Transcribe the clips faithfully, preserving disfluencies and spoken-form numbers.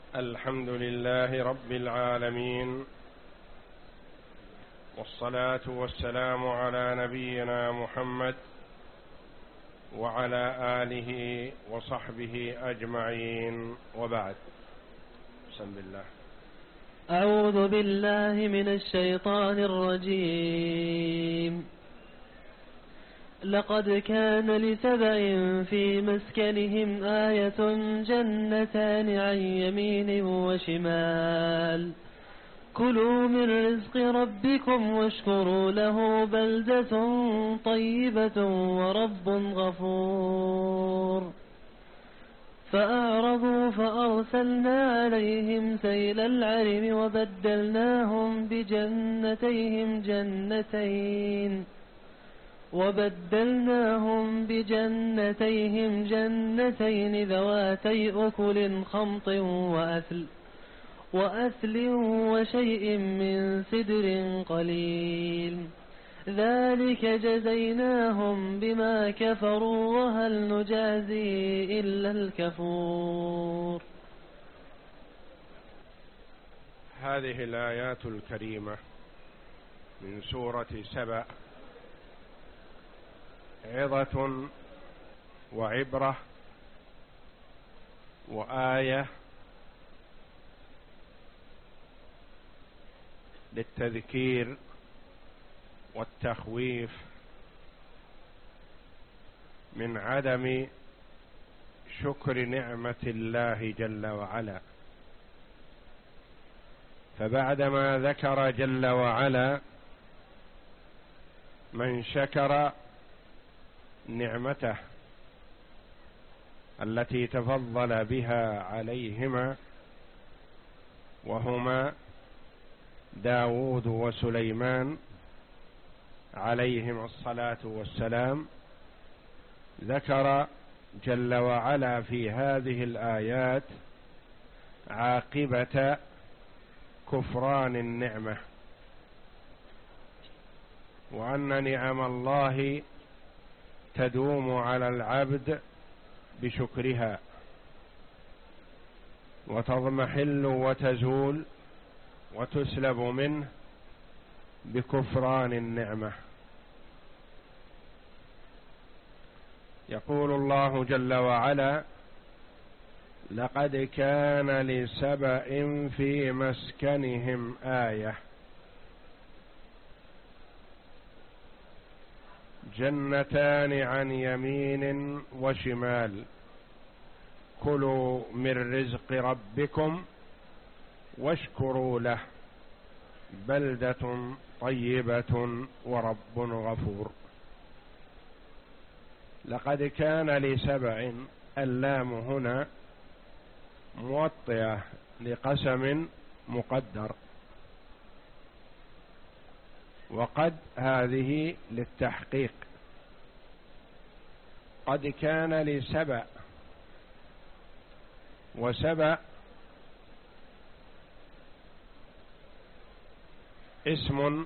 الحمد لله رب العالمين، والصلاة والسلام على نبينا محمد وعلى آله وصحبه أجمعين، وبعد. بسم الله. أعوذ بالله من الشيطان الرجيم. لقد كان لسبأ في مسكنهم آية جنتان عن يمين وشمال كلوا من رزق ربكم واشكروا له بلدة طيبة ورب غفور. فأعرضوا فأرسلنا عليهم سيل العرم وبدلناهم بجنتيهم جنتين وبدلناهم بجنتيهم جنتين ذواتي أكل خمط وأثل وأثل وشيء من سدر قليل، ذلك جزيناهم بما كفروا وهل نجازي إلا الكفور. هذه الآيات الكريمة من سورة سبأ عظة وعبرة وآية للتذكير والتخويف من عدم شكر نعمة الله جل وعلا. فبعدما ذكر جل وعلا من شكر نعمته التي تفضل بها عليهما وهما داود وسليمان عليهما الصلاة والسلام، ذكر جل وعلا في هذه الآيات عاقبة كفران النعمة، وأن نعم الله تدوم على العبد بشكرها وتضمحل وتزول وتسلب منه بكفران النعمة. يقول الله جل وعلا: لقد كان لسبأ في مسكنهم آية جنتان عن يمين وشمال كلوا من رزق ربكم واشكروا له بلدة طيبة ورب غفور. لقد كان لسبأ، اللام هنا موطئة لقسم مقدر، وقد هذه للتحقيق. قد كان لسبأ، وسبأ اسم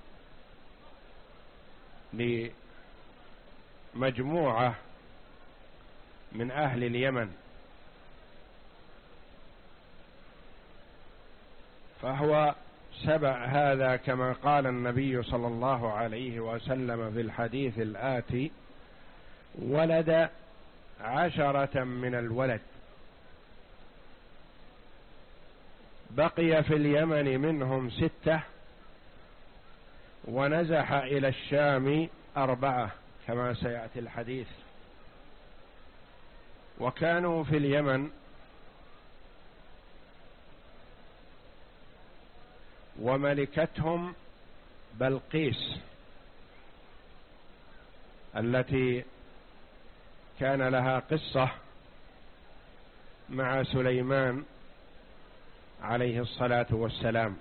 لمجموعة من أهل اليمن، فهو سبأ هذا كما قال النبي صلى الله عليه وسلم في الحديث الآتي: ولد عشرة من الولد، بقي في اليمن منهم ستة، ونزح إلى الشام أربعة كما سيأتي الحديث. وكانوا في اليمن وملكتهم بلقيس التي كان لها قصة مع سليمان عليه الصلاة والسلام.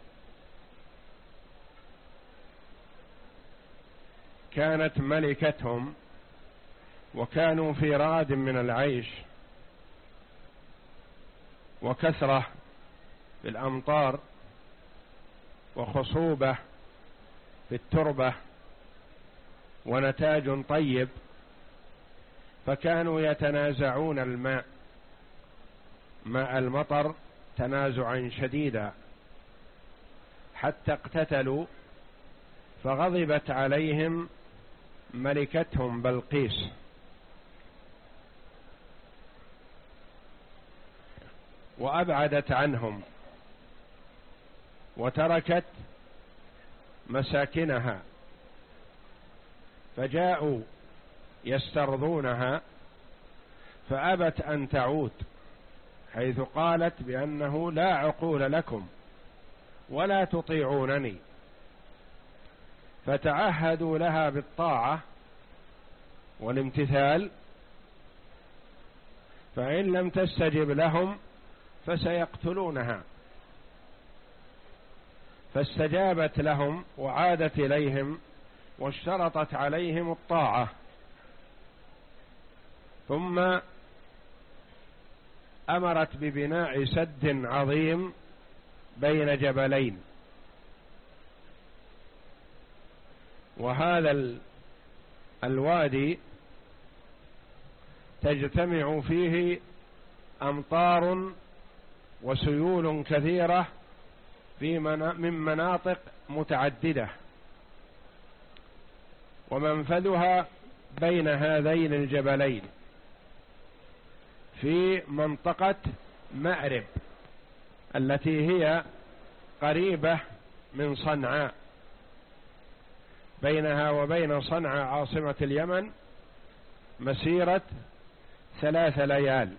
كانت ملكتهم وكانوا في رغد من العيش وكثرة بالأمطار وخصوبة في التربة ونتاج طيب، فكانوا يتنازعون الماء، ماء المطر تنازعا شديدا حتى اقتتلوا، فغضبت عليهم ملكتهم بلقيس، وأبعدت عنهم وتركت مساكنها، فجاءوا يسترضونها فأبت أن تعود، حيث قالت بأنه لا عقول لكم ولا تطيعونني، فتعهدوا لها بالطاعة والامتثال، فإن لم تستجب لهم فسيقتلونها، فاستجابت لهم وعادت إليهم واشترطت عليهم الطاعة، ثم أمرت ببناء سد عظيم بين جبلين، وهذا الوادي تجتمع فيه أمطار وسيول كثيرة في من مناطق متعددة، ومنفذها بين هذين الجبلين في منطقة مأرب التي هي قريبة من صنعاء، بينها وبين صنعاء عاصمة اليمن مسيرة ثلاث ليال.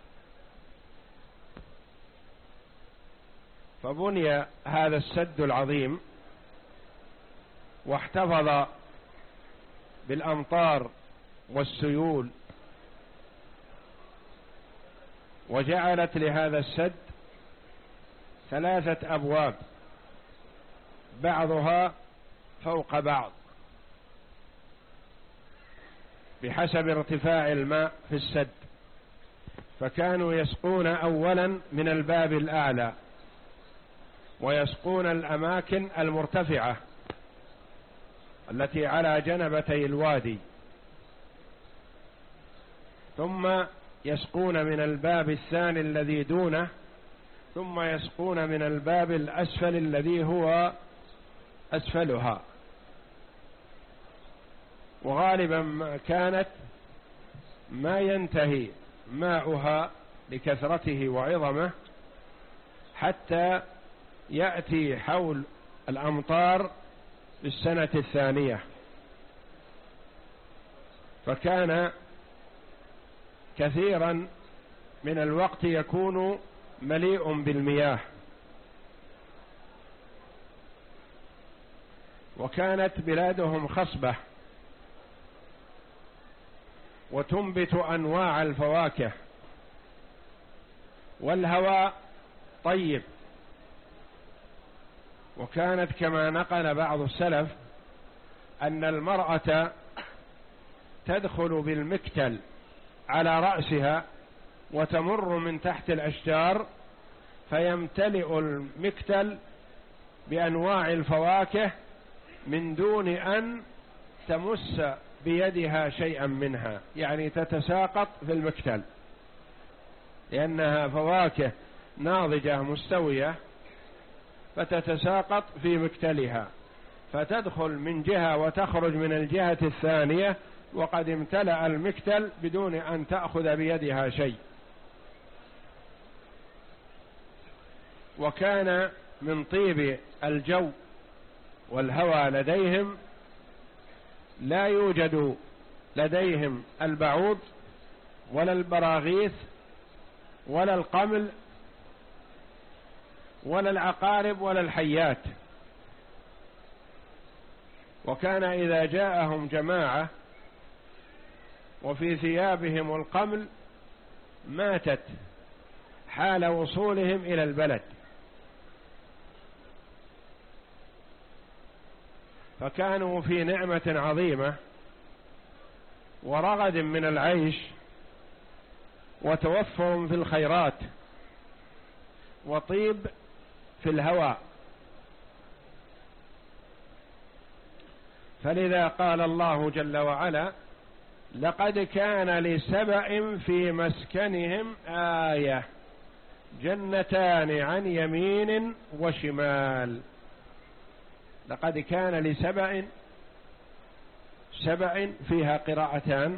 فبني هذا السد العظيم واحتفظ بالأمطار والسيول، وجعلت لهذا السد ثلاثة أبواب بعضها فوق بعض بحسب ارتفاع الماء في السد، فكانوا يسقون أولا من الباب الأعلى ويسقون الأماكن المرتفعة التي على جنبتي الوادي، ثم يسقون من الباب الثاني الذي دونه، ثم يسقون من الباب الأسفل الذي هو أسفلها. وغالبا ما كانت ما ينتهي ماؤها لكثرته وعظمه حتى يأتي حول الأمطار في السنة الثانية، فكان كثيرا من الوقت يكون مليء بالمياه. وكانت بلادهم خصبة وتنبت أنواع الفواكه، والهواء طيب، وكانت كما نقل بعض السلف أن المرأة تدخل بالمكتل على رأسها وتمر من تحت الأشجار، فيمتلئ المكتل بأنواع الفواكه من دون أن تمس بيدها شيئا منها، يعني تتساقط في المكتل لأنها فواكه ناضجة مستوية، فتتساقط في مكتلها، فتدخل من جهة وتخرج من الجهة الثانية وقد امتلأ المكتل بدون أن تأخذ بيدها شيء. وكان من طيب الجو والهوى لديهم لا يوجد لديهم البعوض ولا البراغيث ولا القمل ولا العقارب ولا الحيات. وكان إذا جاءهم جماعة وفي ثيابهم القمل ماتت حال وصولهم إلى البلد، فكانوا في نعمة عظيمة ورغد من العيش وتوفر في الخيرات وطيب في الهواء. فلذا قال الله جل وعلا: لقد كان لسبأ في مسكنهم آية جنتان عن يمين وشمال. لقد كان لسبأ، سبأ فيها قراءتان،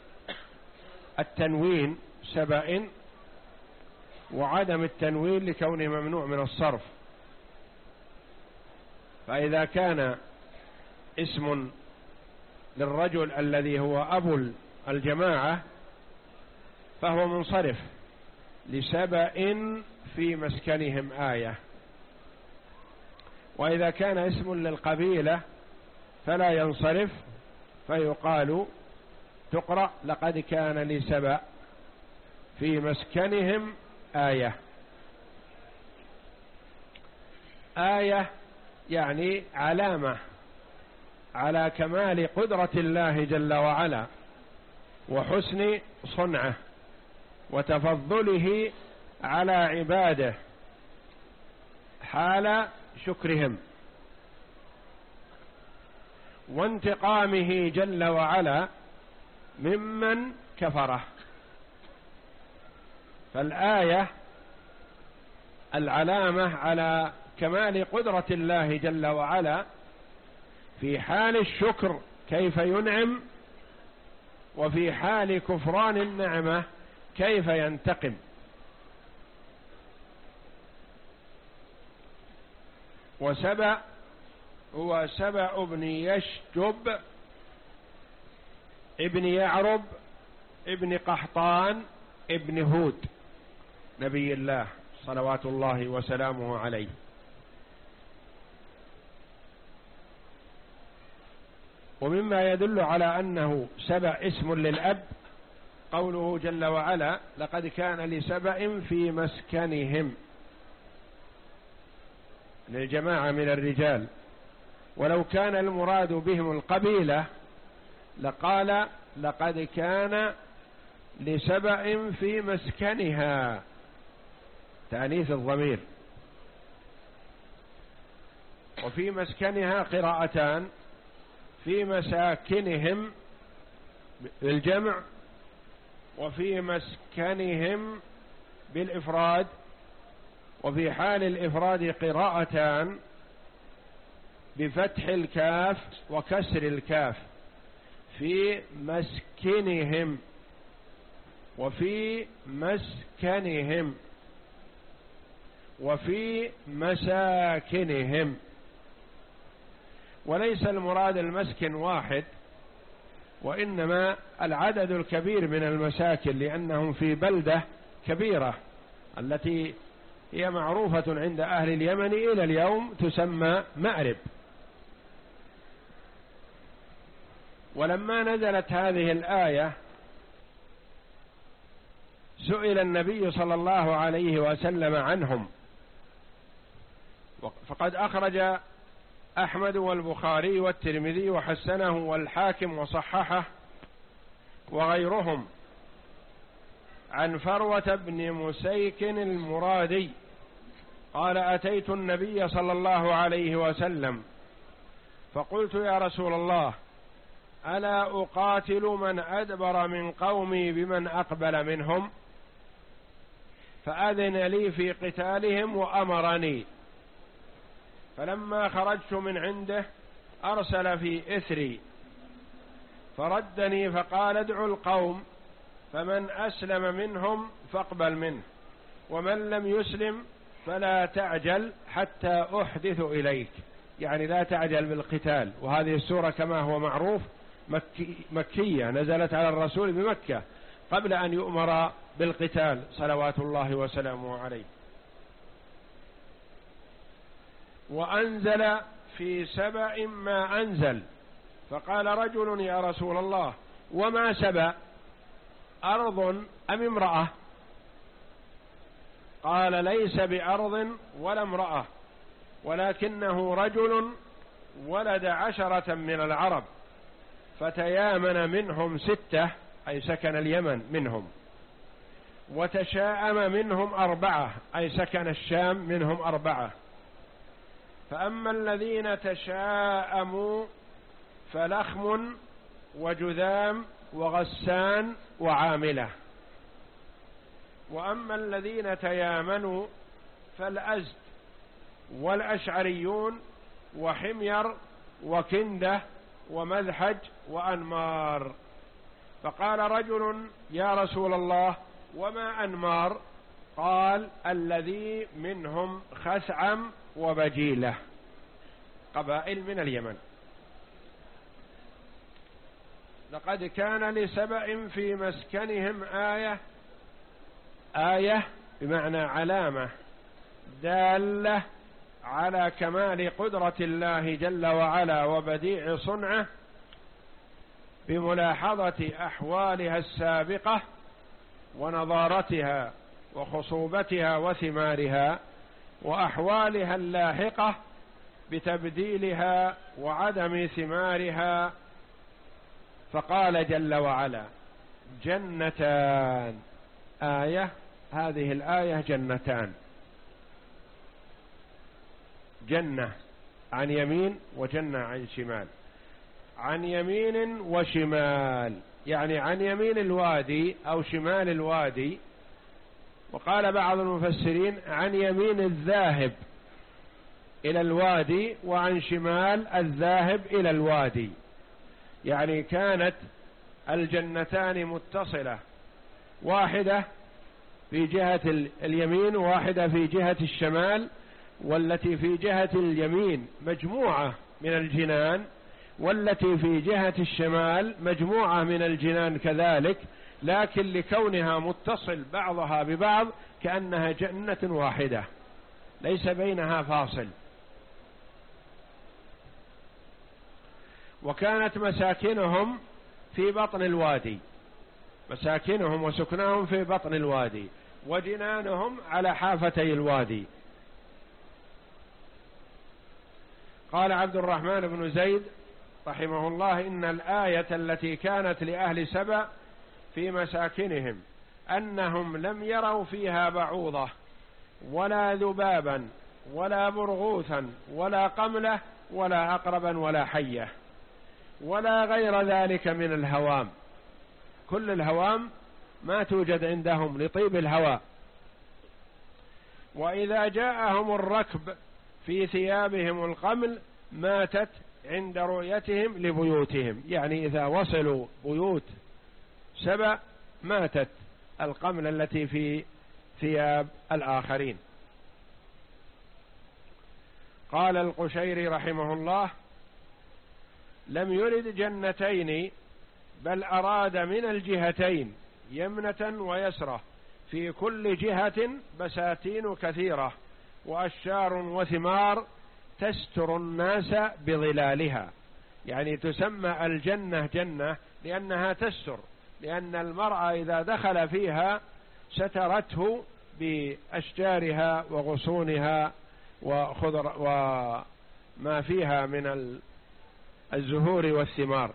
التنوين سبأ وعدم التنوين لكونه ممنوع من الصرف. فإذا كان اسم للرجل الذي هو أبو الجماعة فهو منصرف، لسبأ في مسكنهم آية. وإذا كان اسم للقبيلة فلا ينصرف، فيقال تقرأ لقد كان لسبأ في مسكنهم آية. آية يعني علامة على كمال قدرة الله جل وعلا وحسن صنعه وتفضله على عباده حال شكرهم وانتقامه جل وعلا ممن كفره. فالآية العلامة على كمال قدرة الله جل وعلا في حال الشكر كيف ينعم، وفي حال كفران النعمة كيف ينتقم. وسبأ هو سبأ بن يشجب ابن يعرب ابن قحطان ابن هود نبي الله صلوات الله وسلامه عليه. ومما يدل على أنه سبأ اسم للأب قوله جل وعلا لقد كان لسبأ في مسكنهم، للجماعة من الرجال. ولو كان المراد بهم القبيلة لقال لقد كان لسبأ في مسكنها، تأنيث الضمير. وفي مسكنها قراءتان، في مساكنهم بالجمع، وفي مسكنهم بالإفراد. وفي حال الإفراد قراءتان بفتح الكاف وكسر الكاف، في مسكنهم وفي مسكنهم وفي مساكنهم. وليس المراد المسكن واحد، وإنما العدد الكبير من المساكن، لأنهم في بلدة كبيرة التي هي معروفة عند أهل اليمن إلى اليوم تسمى مأرب. ولما نزلت هذه الآية سئل النبي صلى الله عليه وسلم عنهم، فقد أخرج أحمد والبخاري والترمذي وحسنه والحاكم وصححه وغيرهم عن فروة بن مسيك المرادي قال أتيت النبي صلى الله عليه وسلم فقلت يا رسول الله ألا أقاتل من أدبر من قومي بمن أقبل منهم؟ فأذن لي في قتالهم وأمرني، فلما خرجت من عنده أرسل في إثري فردني فقال ادعوا القوم فمن أسلم منهم فاقبل منه، ومن لم يسلم فلا تعجل حتى أحدث إليك، يعني لا تعجل بالقتال. وهذه السورة كما هو معروف مكي مكية، نزلت على الرسول بمكة قبل أن يؤمر بالقتال صلوات الله وسلامه عليه. وأنزل في سبأ ما أنزل، فقال رجل يا رسول الله وما سبأ، أرض أم امرأة؟ قال ليس بأرض ولا امرأة، ولكنه رجل ولد عشرة من العرب فتيامن منهم ستة، أي سكن اليمن منهم، وتشاءم منهم أربعة، أي سكن الشام منهم أربعة. فأما الذين تشاءموا فلخم وجذام وغسان وعاملة. وأما الذين تيامنوا فالأزد والأشعريون وحمير وكندة ومذحج وأنمار. فقال رجل يا رسول الله وما أنمار؟ قال الذي منهم خثعم وبجيلة، قبائل من اليمن. لقد كان لسبأ في مسكنهم آية، آية بمعنى علامة دالة على كمال قدرة الله جل وعلا وبديع صنعه، بملاحظة أحوالها السابقة ونضارتها وخصوبتها وثمارها، وأحوالها اللاحقة بتبديلها وعدم ثمارها. فقال جل وعلا جنتان، آية هذه الآية جنتان، جنة عن يمين وجنة عن شمال، عن يمين وشمال، يعني عن يمين الوادي أو شمال الوادي. وقال بعض المفسرين عن يمين الذاهب إلى الوادي وعن شمال الذاهب إلى الوادي، يعني كانت الجنتان متصلة، واحدة في جهة اليمين وواحدة في جهة الشمال، والتي في جهة اليمين مجموعة من الجنان، والتي في جهة الشمال مجموعة من الجنان كذلك، لكن لكونها متصل بعضها ببعض كأنها جنة واحدة ليس بينها فاصل. وكانت مساكنهم في بطن الوادي، مساكنهم وسكنهم في بطن الوادي، وجنانهم على حافتي الوادي. قال عبد الرحمن بن زيد رحمه الله إن الآية التي كانت لأهل سبأ في مساكنهم أنهم لم يروا فيها بعوضة ولا ذبابا ولا برغوثا ولا قملة ولا عقربا ولا حية ولا غير ذلك من الهوام، كل الهوام ما توجد عندهم لطيب الهواء. وإذا جاءهم الركب في ثيابهم القمل ماتت عند رؤيتهم لبيوتهم، يعني إذا وصلوا بيوت سبأ ماتت القمل التي في ثياب الآخرين. قال القشيري رحمه الله لم يرد جنتين بل أراد من الجهتين يمنة ويسرة، في كل جهة بساتين كثيرة وأشجار وثمار تستر الناس بظلالها، يعني تسمى الجنة جنة لأنها تستر، لأن المرأة إذا دخل فيها سترته بأشجارها وغصونها وخضر وما فيها من الزهور والثمار.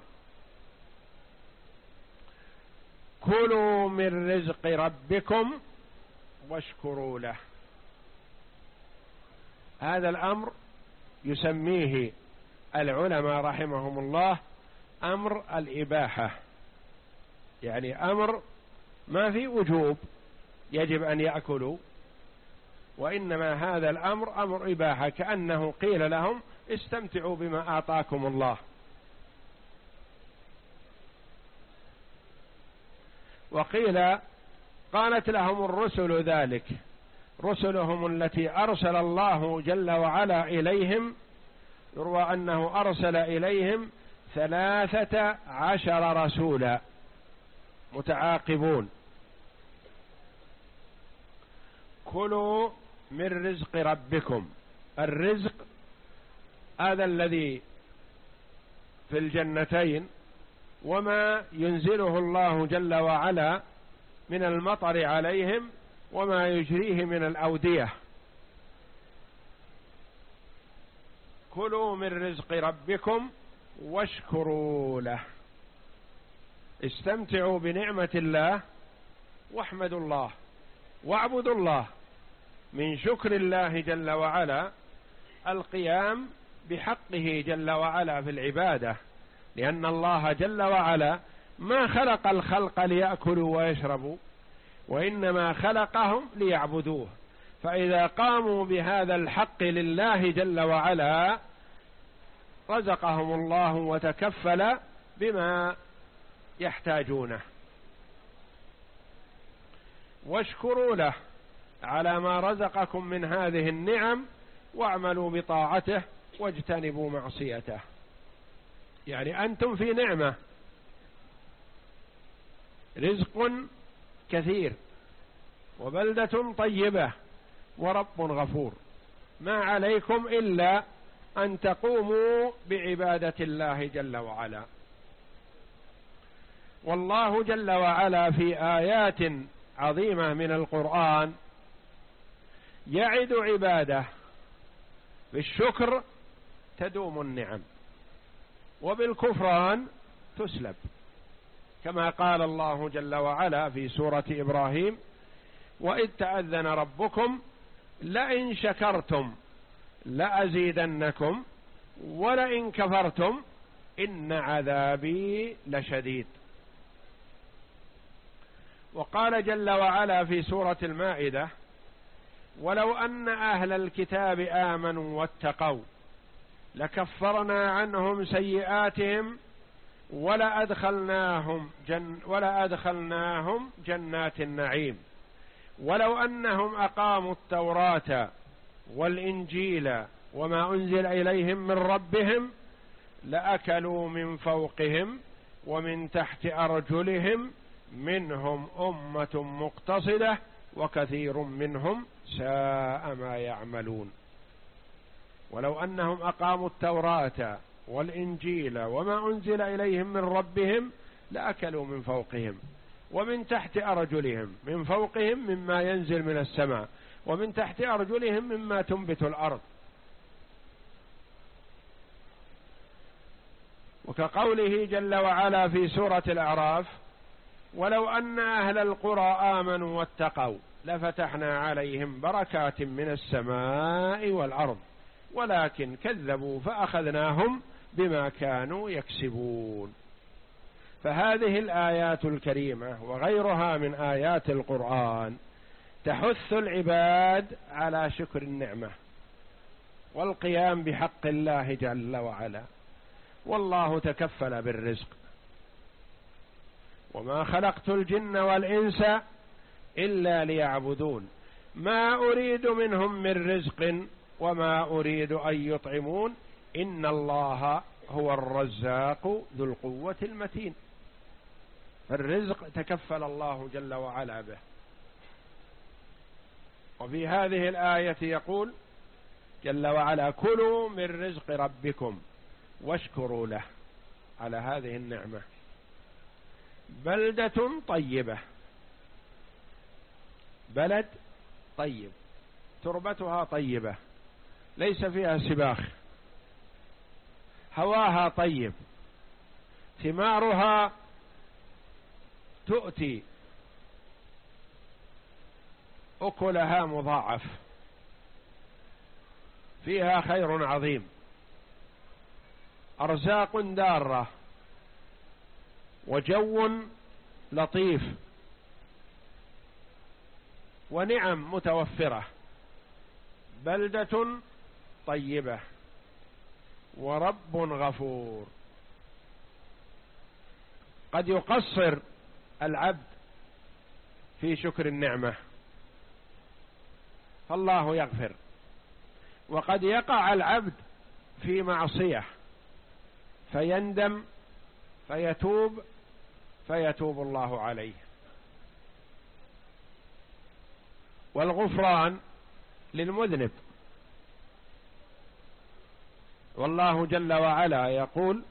كلوا من رزق ربكم واشكروا له. هذا الأمر يسميه العلماء رحمهم الله أمر الإباحة، يعني أمر ما في وجوب يجب أن يأكلوا، وإنما هذا الأمر أمر إباحة، كأنه قيل لهم استمتعوا بما أعطاكم الله. وقيل قالت لهم الرسل ذلك، رسلهم التي أرسل الله جل وعلا إليهم، يروى أنه أرسل إليهم ثلاثة عشر رسولا متعاقبون. كلوا من رزق ربكم، الرزق هذا الذي في الجنتين وما ينزله الله جل وعلا من المطر عليهم وما يجريه من الأودية. كلوا من رزق ربكم واشكروا له، استمتعوا بنعمة الله واحمدوا الله واعبدوا الله. من شكر الله جل وعلا القيام بحقه جل وعلا في العبادة، لأن الله جل وعلا ما خلق الخلق ليأكلوا ويشربوا، وإنما خلقهم ليعبدوه. فإذا قاموا بهذا الحق لله جل وعلا رزقهم الله وتكفل بما يحتاجونه. واشكروا له على ما رزقكم من هذه النعم واعملوا بطاعته واجتنبوا معصيته. يعني أنتم في نعمة، رزق كثير وبلدة طيبة ورب غفور، ما عليكم إلا أن تقوموا بعبادة الله جل وعلا. والله جل وعلا في آيات عظيمة من القرآن يعد عباده بالشكر تدوم النعم وبالكفران تسلب، كما قال الله جل وعلا في سورة إبراهيم: وإذ تأذن ربكم لئن شكرتم لأزيدنكم ولئن كفرتم إن عذابي لشديد. وقال جل وعلا في سورة المائدة: ولو أن أهل الكتاب آمنوا واتقوا لكفرنا عنهم سيئاتهم ولأدخلناهم, جن ولأدخلناهم جنات النعيم ولو أنهم أقاموا التوراة والإنجيل وما أنزل إليهم من ربهم لأكلوا من فوقهم ومن تحت أرجلهم منهم أمة مقتصدة وكثير منهم ساء ما يعملون. ولو أنهم أقاموا التوراة والإنجيل وما أنزل إليهم من ربهم لأكلوا من فوقهم ومن تحت أرجلهم، من فوقهم مما ينزل من السماء ومن تحت أرجلهم مما تنبت الأرض. وكقوله جل وعلا في سورة الأعراف: ولو أن أهل القرى آمنوا واتقوا لفتحنا عليهم بركات من السماء والأرض ولكن كذبوا فأخذناهم بما كانوا يكسبون. فهذه الآيات الكريمة وغيرها من آيات القرآن تحث العباد على شكر النعمة والقيام بحق الله جل وعلا. والله تكفل بالرزق: وما خلقت الجن والإنس إلا ليعبدون ما أريد منهم من رزق وما أريد أن يطعمون إن الله هو الرزاق ذو القوة المتين. فالرزق تكفل الله جل وعلا به. وفي هذه الآية يقول جل وعلا: كلوا من رزق ربكم واشكروا له على هذه النعمة. بلدة طيبة، بلد طيب تربتها طيبة ليس فيها سباخ، هواها طيب، ثمارها تؤتي أكلها مضاعف، فيها خير عظيم، أرزاق دارة، وجو لطيف، ونعم متوفرة. بلدة طيبة ورب غفور. قد يقصر العبد في شكر النعمة فالله يغفر، وقد يقع العبد في معصية فيندم فيتوب فيتوب الله عليه. والغفران للمذنب. والله جل وعلا يقول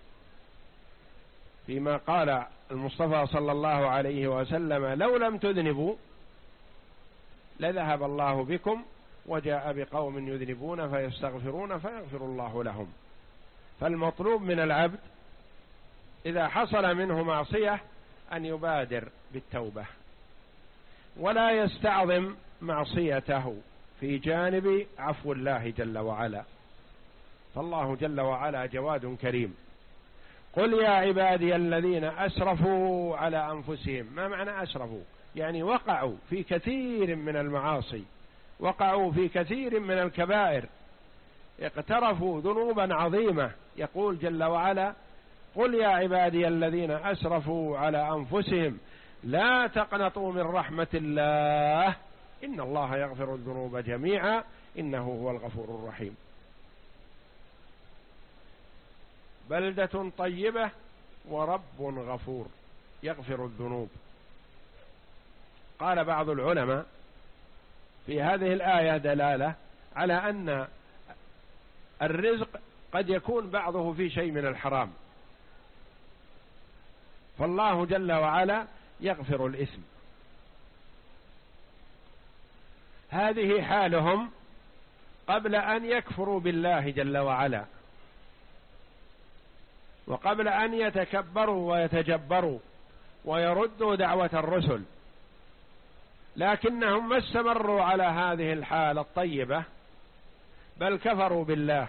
فيما قال المصطفى صلى الله عليه وسلم: لو لم تذنبوا لذهب الله بكم وجاء بقوم يذنبون فيستغفرون فيغفر الله لهم. فالمطلوب من العبد إذا حصل منه معصية أن يبادر بالتوبة ولا يستعظم معصيته في جانب عفو الله جل وعلا. فالله جل وعلا جواد كريم. قل يا عبادي الذين أسرفوا على أنفسهم. ما معنى أسرفوا؟ يعني وقعوا في كثير من المعاصي، وقعوا في كثير من الكبائر، اقترفوا ذنوبا عظيمة. يقول جل وعلا: قل يا عبادي الذين أسرفوا على أنفسهم لا تقنطوا من رحمة الله إن الله يغفر الذنوب جميعا إنه هو الغفور الرحيم. بلدة طيبة ورب غفور يغفر الذنوب. قال بعض العلماء في هذه الآية دلالة على أن الرزق قد يكون بعضه في شيء من الحرام، فالله جل وعلا يغفر الإثم. هذه حالهم قبل أن يكفروا بالله جل وعلا، وقبل أن يتكبروا ويتجبروا ويردوا دعوة الرسل، لكنهم ما استمروا على هذه الحالة الطيبة، بل كفروا بالله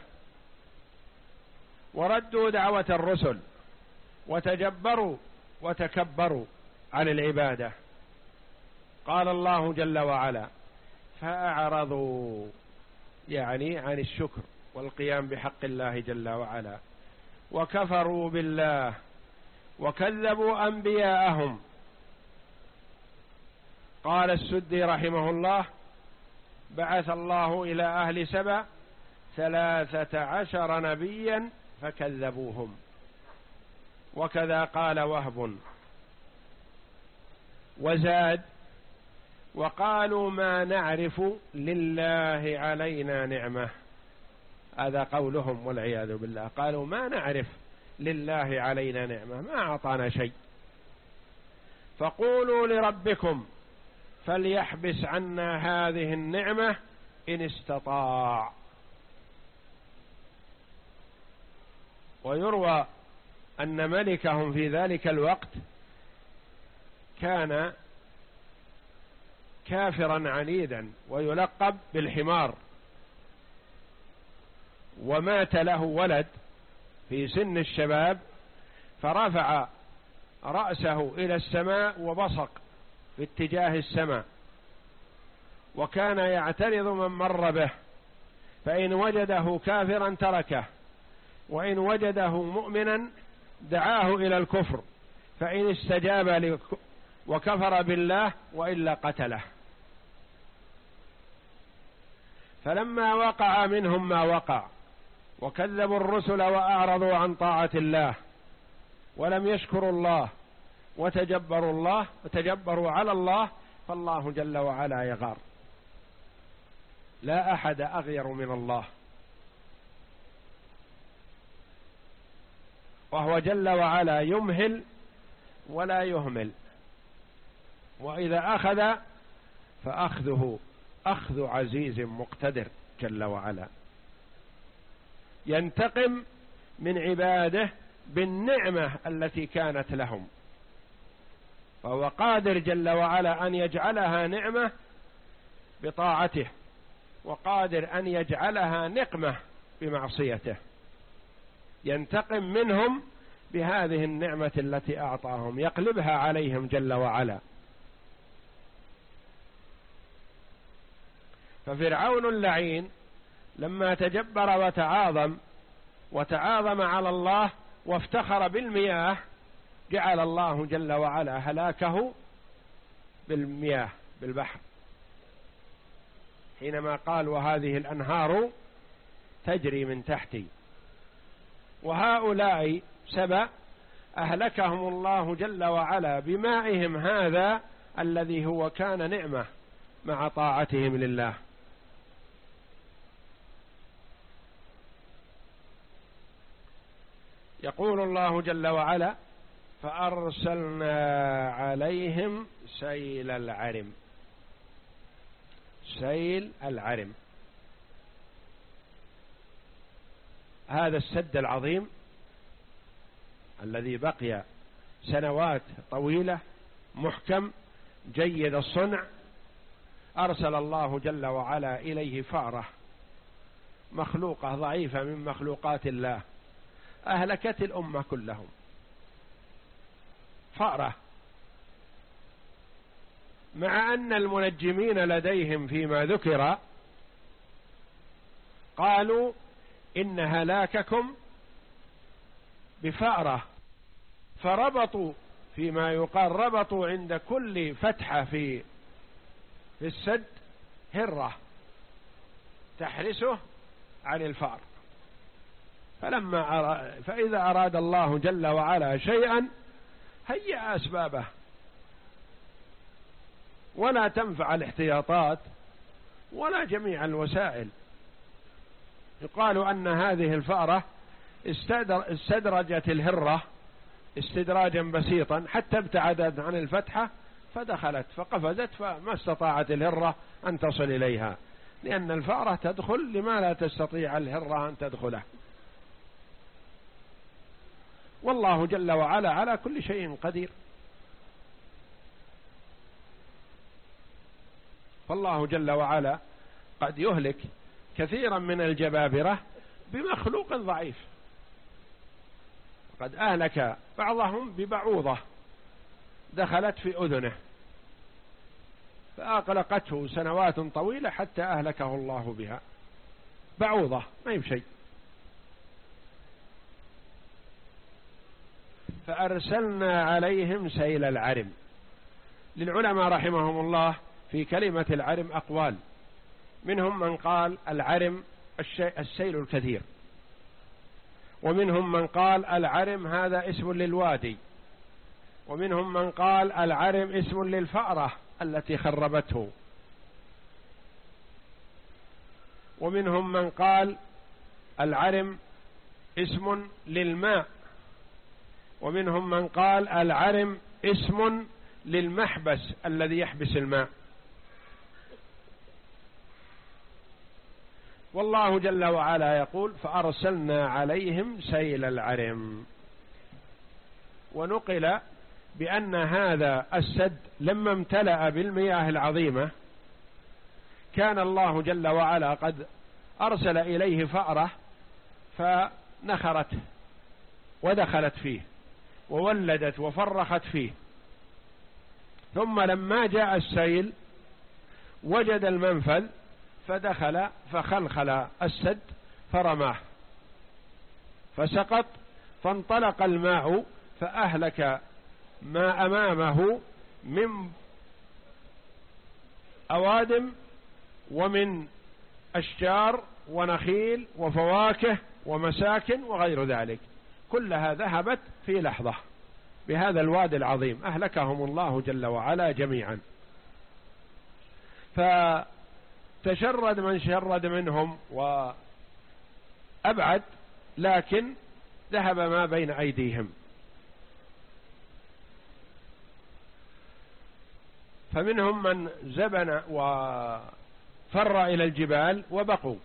وردوا دعوة الرسل وتجبروا وتكبروا عن العبادة. قال الله جل وعلا: فأعرضوا، يعني عن الشكر والقيام بحق الله جل وعلا، وكفروا بالله وكذبوا أنبياءهم. قال السدي رحمه الله: بعث الله إلى أهل سبأ ثلاثة عشر نبيا فكذبوهم. وكذا قال وهب وزاد: وقالوا ما نعرف لله علينا نعمة. هذا قولهم والعياذ بالله، قالوا ما نعرف لله علينا نعمة، ما أعطانا شيء. فقولوا لربكم فليحبس عنا هذه النعمة إن استطاع. ويروى أن ملكهم في ذلك الوقت كان كافرا عنيدا ويلقب بالحمار، ومات له ولد في سن الشباب، فرفع رأسه إلى السماء وبصق في اتجاه السماء، وكان يعترض من مر به، فإن وجده كافرا تركه، وإن وجده مؤمنا دعاه إلى الكفر، فإن استجاب وكفر بالله وإلا قتله. فلما وقع منهم ما وقع وكذبوا الرسل وأعرضوا عن طاعة الله ولم يشكروا الله وتجبروا الله وتجبروا على الله، فالله جل وعلا يغار. لا أحد أغير من الله، وهو جل وعلا يمهل ولا يهمل، وإذا أخذ فأخذه أخذ عزيز مقتدر جل وعلا، ينتقم من عباده بالنعمة التي كانت لهم، فهو قادر جل وعلا أن يجعلها نعمة بطاعته، وقادر أن يجعلها نقمة بمعصيته، ينتقم منهم بهذه النعمة التي أعطاهم، يقلبها عليهم جل وعلا. ففرعون اللعين لما تجبر وتعاظم وتعاظم على الله وافتخر بالمياه، جعل الله جل وعلا هلاكه بالمياه بالبحر، حينما قال: وهذه الأنهار تجري من تحتي. وهؤلاء سبأ أهلكهم الله جل وعلا بمائهم هذا الذي هو كان نعمة مع طاعتهم لله. يقول الله جل وعلا: فأرسلنا عليهم سيل العرم. سيل العرم هذا السد العظيم الذي بقي سنوات طويلة محكم جيد الصنع، أرسل الله جل وعلا إليه فأرة مخلوقة ضعيفة من مخلوقات الله، أهلكت الأمة كلهم. فأرة مع أن المنجمين لديهم فيما ذكر قالوا إن هلاككم بفأرة، فربطوا فيما يقال ربطوا عند كل فتحة في في السد هرة تحرسه عن الفأر. فلما أراد فإذا أراد الله جل وعلا شيئا هيأ أسبابه، ولا تنفع الاحتياطات ولا جميع الوسائل. يقال أن هذه الفأرة استدرجت الهرة استدراجا بسيطا حتى ابتعدت عن الفتحة فدخلت فقفزت، فما استطاعت الهرة أن تصل إليها، لأن الفأرة تدخل لما لا تستطيع الهرة أن تدخله. والله جل وعلا على كل شيء قدير. فالله جل وعلا قد يهلك كثيرا من الجبابرة بمخلوق ضعيف. قد أهلك بعضهم ببعوضة دخلت في أذنه فأقلقته سنوات طويلة حتى أهلكه الله بها. بعوضة ما هي بشيء. فأرسلنا عليهم سيل العرم. للعلماء رحمهم الله في كلمة العرم أقوال، منهم من قال العرم السيل الكثير، ومنهم من قال العرم هذا اسم للوادي، ومنهم من قال العرم اسم للفأرة التي خربته، ومنهم من قال العرم اسم للماء، ومنهم من قال العرم اسم للمحبس الذي يحبس الماء. والله جل وعلا يقول فأرسلنا عليهم سيل العرم. ونقل بأن هذا السد لما امتلأ بالمياه العظيمة كان الله جل وعلا قد أرسل إليه فأرة فنخرته ودخلت فيه وولدت وفرخت فيه، ثم لما جاء السيل وجد المنفذ فدخل فخلخل السد فرماه فسقط، فانطلق الماء فأهلك ما أمامه من أوادم ومن أشجار ونخيل وفواكه ومساكن وغير ذلك، كلها ذهبت في لحظة بهذا الوادي العظيم، أهلكهم الله جل وعلا جميعا. فتشرد من شرد منهم وأبعد، لكن ذهب ما بين أيديهم. فمنهم من زبن وفر إلى الجبال وبقوا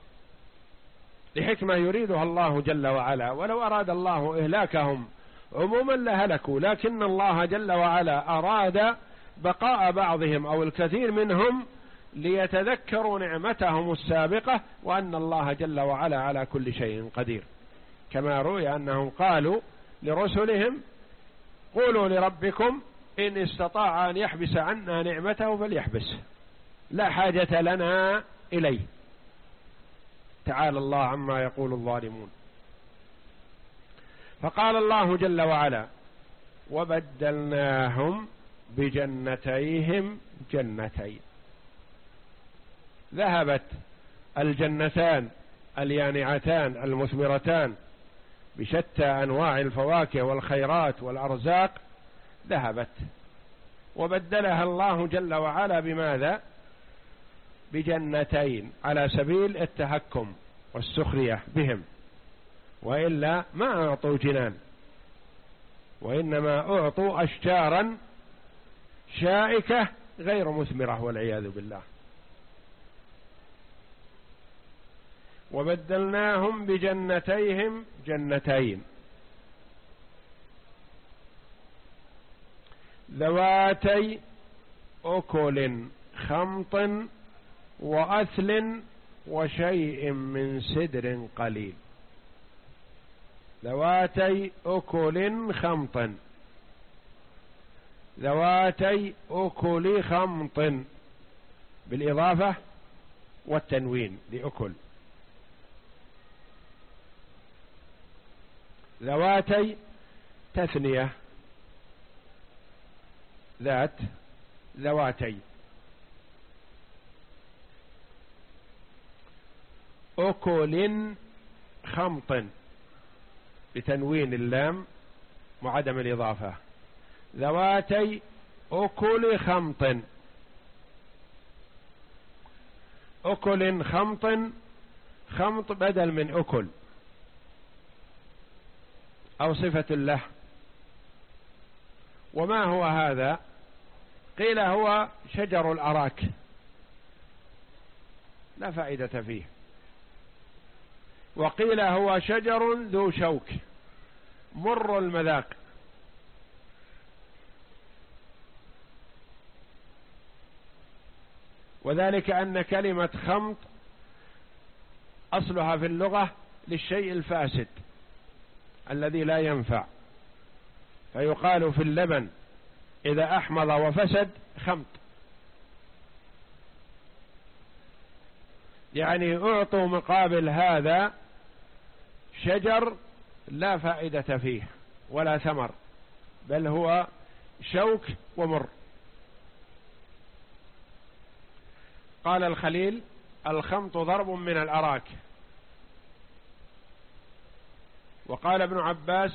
لحكمة يريدها الله جل وعلا، ولو أراد الله إهلاكهم عموما لهلكوا، لكن الله جل وعلا أراد بقاء بعضهم أو الكثير منهم ليتذكروا نعمتهم السابقة وأن الله جل وعلا على كل شيء قدير، كما روي أنهم قالوا لرسلهم قولوا لربكم إن استطاع أن يحبس عنا نعمته فليحبسه لا حاجة لنا إليه. تعالى الله عما يقول الظالمون. فقال الله جل وعلا وبدلناهم بجنتيهم جنتين. ذهبت الجنتان اليانعتان المثمرتان بشتى أنواع الفواكه والخيرات والأرزاق، ذهبت وبدلها الله جل وعلا بماذا؟ بجنتين، على سبيل التهكم والسخرية بهم، وإلا ما أعطوا جنان، وإنما أعطوا أشجارا شائكة غير مثمرة والعياذ بالله. وبدلناهم بجنتيهم جنتين ذواتي أكل خمط وأثل وشيء من سدر قليل. ذواتي أكل خمط، ذواتي أكل خمط بالإضافة والتنوين لأكل. ذواتي تثنية، ذات، ذواتي. أكل خمط بتنوين اللام وعدم الإضافة. ذواتي أكل خمط. أكل خمط، خمط بدل من أكل أو صفة له. وما هو هذا؟ قيل هو شجر الأراك، لا فائدة فيه. وقيل هو شجر ذو شوك مر المذاق. وذلك أن كلمة خمط أصلها في اللغة للشيء الفاسد الذي لا ينفع، فيقال في اللبن إذا أحمض وفسد خمط، يعني أعطوا مقابل هذا شجر لا فائدة فيه ولا ثمر، بل هو شوك ومر. قال الخليل: الخمط ضرب من الأراك. وقال ابن عباس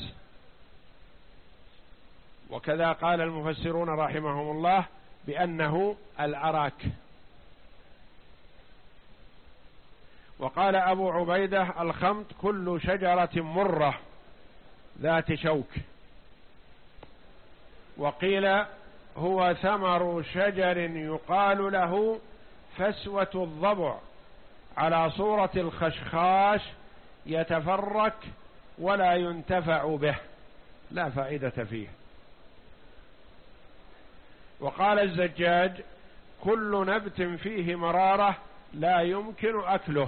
وكذا قال المفسرون رحمهم الله بأنه الأراك. وقال أبو عبيدة: الخمط كل شجرة مرة ذات شوك. وقيل هو ثمر شجر يقال له فسوة الضبع على صورة الخشخاش يتفرك ولا ينتفع به، لا فائدة فيه. وقال الزجاج: كل نبت فيه مرارة لا يمكن أكله.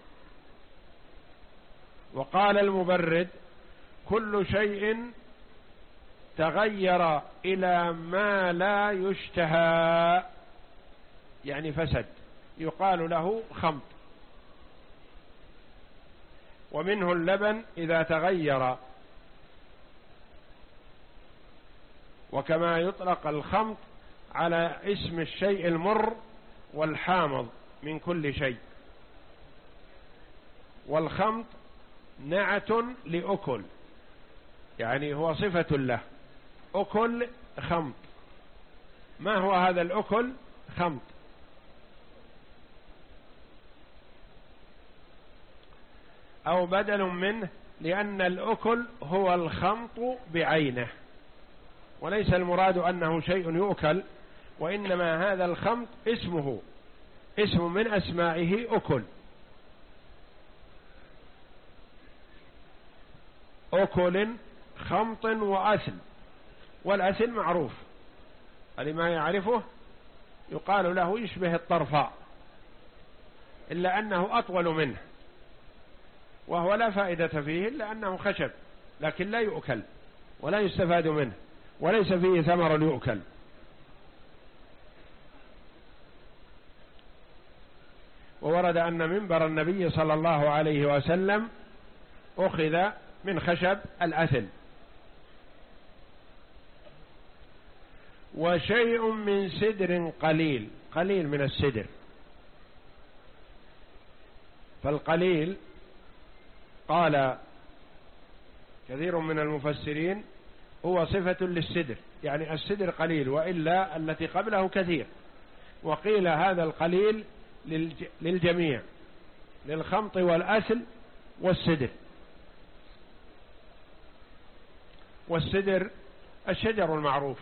وقال المبرد: كل شيء تغير إلى ما لا يشتهى، يعني فسد، يقال له خمط. ومنه اللبن إذا تغير، وكما يطلق الخمط على اسم الشيء المر والحامض من كل شيء. والخمط نعت لأكل، يعني هو صفة له، أكل خمط. ما هو هذا الأكل؟ خمط. أو بدل منه، لأن الأكل هو الخمط بعينه، وليس المراد أنه شيء يؤكل، وإنما هذا الخمط اسمه اسم من أسمائه أكل. أكل خمط وأثل. والأثل معروف، لما يعرفه يقال له يشبه الطرفاء، إلا أنه أطول منه، وهو لا فائدة فيه إلا أنه خشب، لكن لا يؤكل ولا يستفاد منه، وليس فيه ثمر يؤكل. وورد أن منبر النبي صلى الله عليه وسلم أخذ من خشب الأثل. وشيء من سدر قليل، قليل من السدر. فالقليل قال كثير من المفسرين هو صفة للسدر، يعني السدر قليل، وإلا التي قبله كثير. وقيل هذا القليل للجميع، للخمط والأثل والسدر. والسدر الشجر المعروف،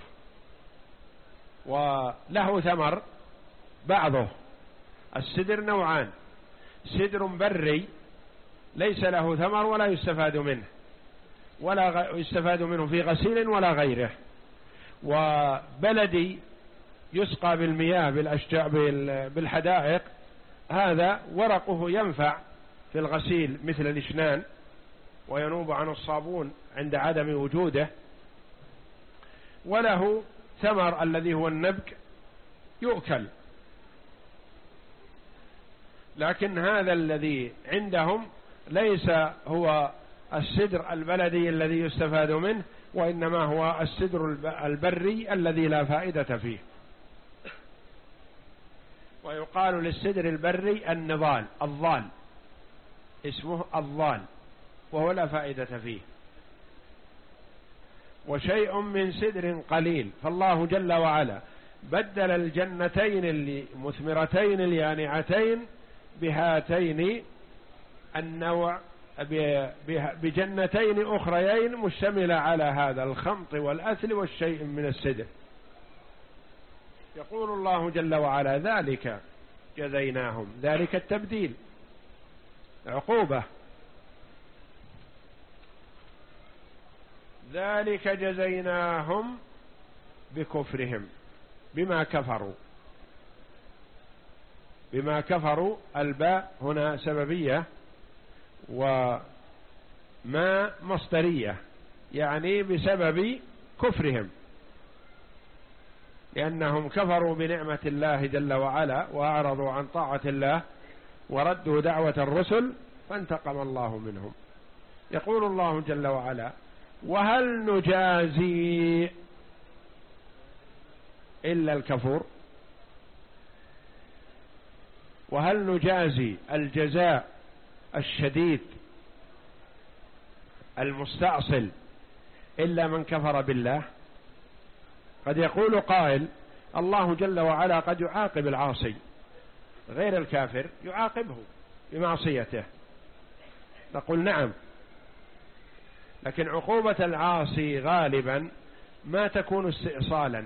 وله ثمر بعضه. السدر نوعان: سدر بري ليس له ثمر ولا يستفاد منه، ولا يستفاد منه في غسيل ولا غيره. وبلدي يسقى بالمياه بالأشجار بالحدائق، هذا ورقه ينفع في الغسيل مثل الإشنان، وينوب عن الصابون عند عدم وجوده. وله الثمر الذي هو النبك يؤكل، لكن هذا الذي عندهم ليس هو السدر البلدي الذي يستفاد منه، وإنما هو السدر البري الذي لا فائدة فيه. ويقال للسدر البري النضال، الضال، اسمه الضال، وهو لا فائدة فيه. وشيء من سدر قليل، فالله جل وعلا بدل الجنتين المثمرتين اليانعتين بهاتين النوع بجنتين أخريين مشتملة على هذا الخمط والأثل والشيء من السدر. يقول الله جل وعلا ذلك جزيناهم، ذلك التبديل عقوبة، ذلك جزيناهم بكفرهم، بما كفروا، بما كفروا. الباء هنا سببية وما مصدرية، يعني بسبب كفرهم، لأنهم كفروا بنعمة الله جل وعلا وأعرضوا عن طاعة الله وردوا دعوة الرسل فانتقم الله منهم. يقول الله جل وعلا وهل نجازي إلا الكفور؟ وهل نجازي الجزاء الشديد المستأصل إلا من كفر بالله؟ قد يقول قائل الله جل وعلا قد يعاقب العاصي، غير الكافر يعاقبه بمعصيته، نقول نعم، لكن عقوبة العاصي غالبا ما تكون استئصالا،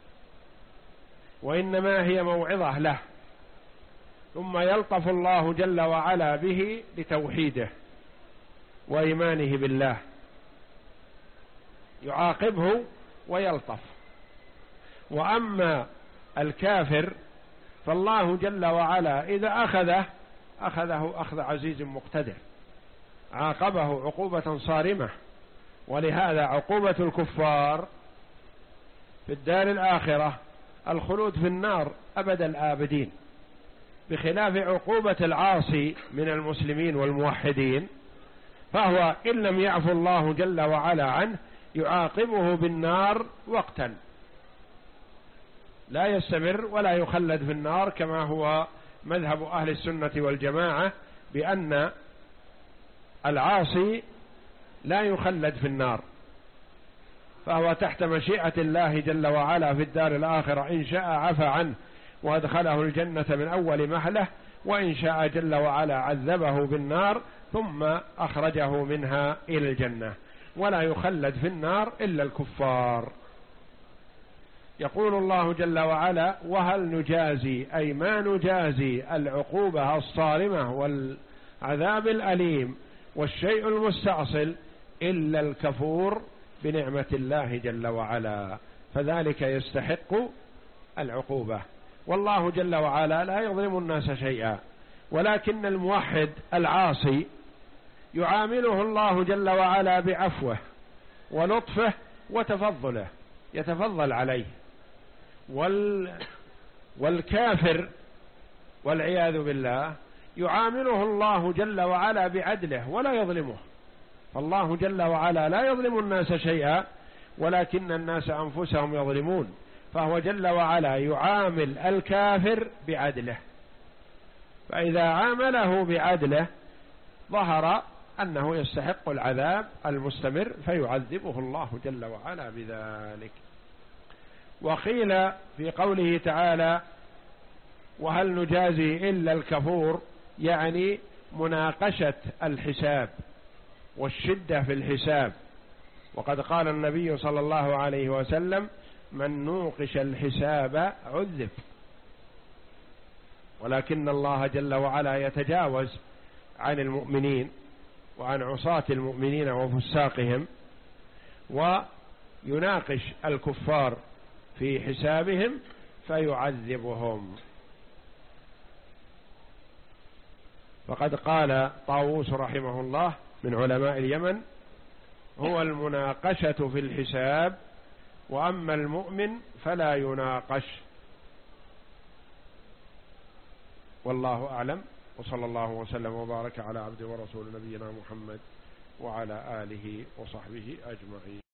وإنما هي موعظة له، ثم يلطف الله جل وعلا به لتوحيده وإيمانه بالله، يعاقبه ويلطف. وأما الكافر فالله جل وعلا إذا أخذه أخذه أخذ عزيز مقتدر، عاقبه عقوبة صارمة. ولهذا عقوبة الكفار في الدار الآخرة الخلود في النار أبد الآبدين، بخلاف عقوبة العاصي من المسلمين والموحدين، فهو إن لم يعفو الله جل وعلا عنه يعاقبه بالنار وقتا، لا يستمر ولا يخلد في النار، كما هو مذهب أهل السنة والجماعة بأن العاصي لا يخلد في النار، فهو تحت مشيئة الله جل وعلا في الدار الآخرة، إن شاء عفى عنه وأدخله الجنة من أول محله، وإن شاء جل وعلا عذبه بالنار ثم أخرجه منها إلى الجنة، ولا يخلد في النار إلا الكفار. يقول الله جل وعلا وهل نجازي، أي ما نجازي العقوبة الصارمة والعذاب الأليم والشيء المستأصل إلا الكفور بنعمة الله جل وعلا، فذلك يستحق العقوبة. والله جل وعلا لا يظلم الناس شيئا، ولكن الموحد العاصي يعامله الله جل وعلا بعفوه ولطفه وتفضله، يتفضل عليه. وال والكافر والعياذ بالله يعامله الله جل وعلا بعدله ولا يظلمه، فالله جل وعلا لا يظلم الناس شيئا، ولكن الناس أنفسهم يظلمون، فهو جل وعلا يعامل الكافر بعدله، فإذا عامله بعدله ظهر أنه يستحق العذاب المستمر فيعذبه الله جل وعلا بذلك. وقيل في قوله تعالى وهل نجازي إلا الكفور، يعني مناقشة الحساب والشدة في الحساب، وقد قال النبي صلى الله عليه وسلم من نوقش الحساب عذب، ولكن الله جل وعلا يتجاوز عن المؤمنين وعن عصاة المؤمنين وفساقهم، ويناقش الكفار في حسابهم فيعذبهم. فقد قال طاووس رحمه الله من علماء اليمن هو المناقشة في الحساب وأما المؤمن فلا يناقش. والله أعلم، وصلى الله وسلم وبارك على عبد ورسول نبينا محمد وعلى آله وصحبه أجمعين.